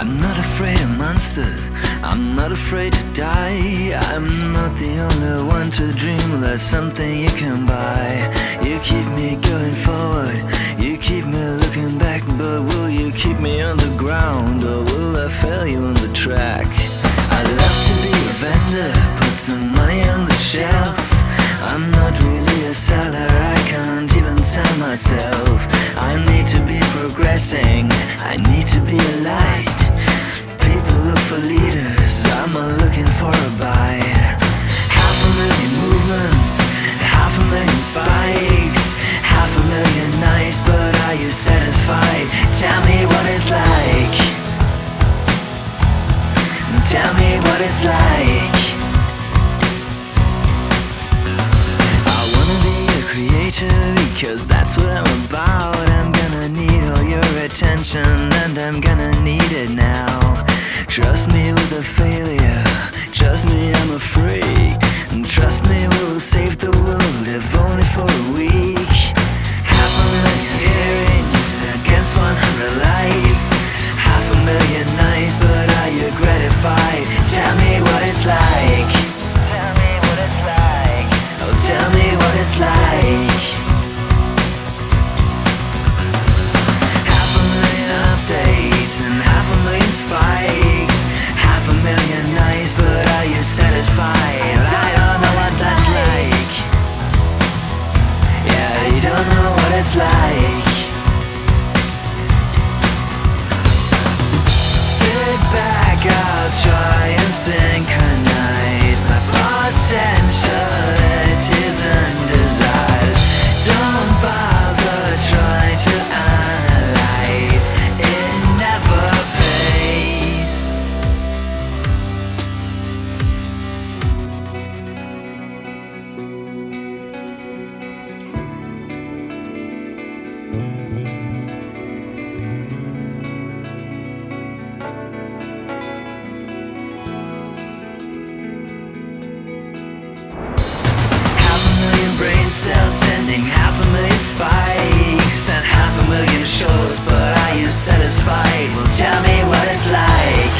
I'm not afraid of monsters, I'm not afraid to die. I'm not the only one to dream that's something you can buy. You keep me going forward, you keep me looking back. But will you keep me on the ground, or will I fail you on the track? I'd love to be a vendor, put some money on the shelf. I'm not really a seller, I can't even sell myself. I need to be progressing, I need to be a light. People look for leaders, I'm looking for a bite. 500,000 movements, 500,000 spikes, 500,000 nights, but are you satisfied? Tell me what it's like. Tell me what it's like. I wanna be a creator because that's what I'm about. I'm gonna need all your attention and I'm gonna need it now. Trust me with a failure, trust me I'm a freak, and trust me we'll save the world if only for a week. 500,000 hearings against 100 lies, 500,000 nights, but are you gratified? Tell me what it's like. Tell me what it's like. Oh, tell me what it's like. 500,000 updates and 500,000 spikes, 500,000 nights, but are you satisfied? I don't know what that's like. Yeah, you don't know what it's like. Sit back, I'll try and synchronize my potentialities and desires. Don't bother trying to analyze, it never pays. Brain cells sending 500,000 spikes and 500,000 shows, but are you satisfied? Well, tell me what it's like.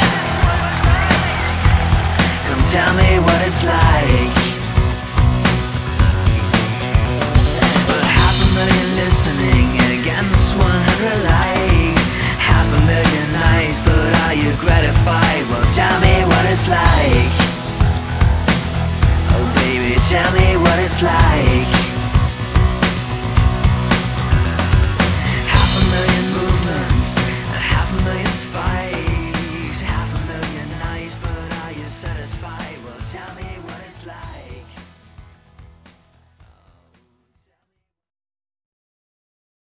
Come tell me what it's like. But 500,000 listening against 100 likes, 500,000 nights, but are you gratified? Well, tell me what it's like. Oh baby, tell me what it's like. 500,000 movements and 500,000 spikes, 500,000 nights, but are you satisfied? Well, tell me what it's like.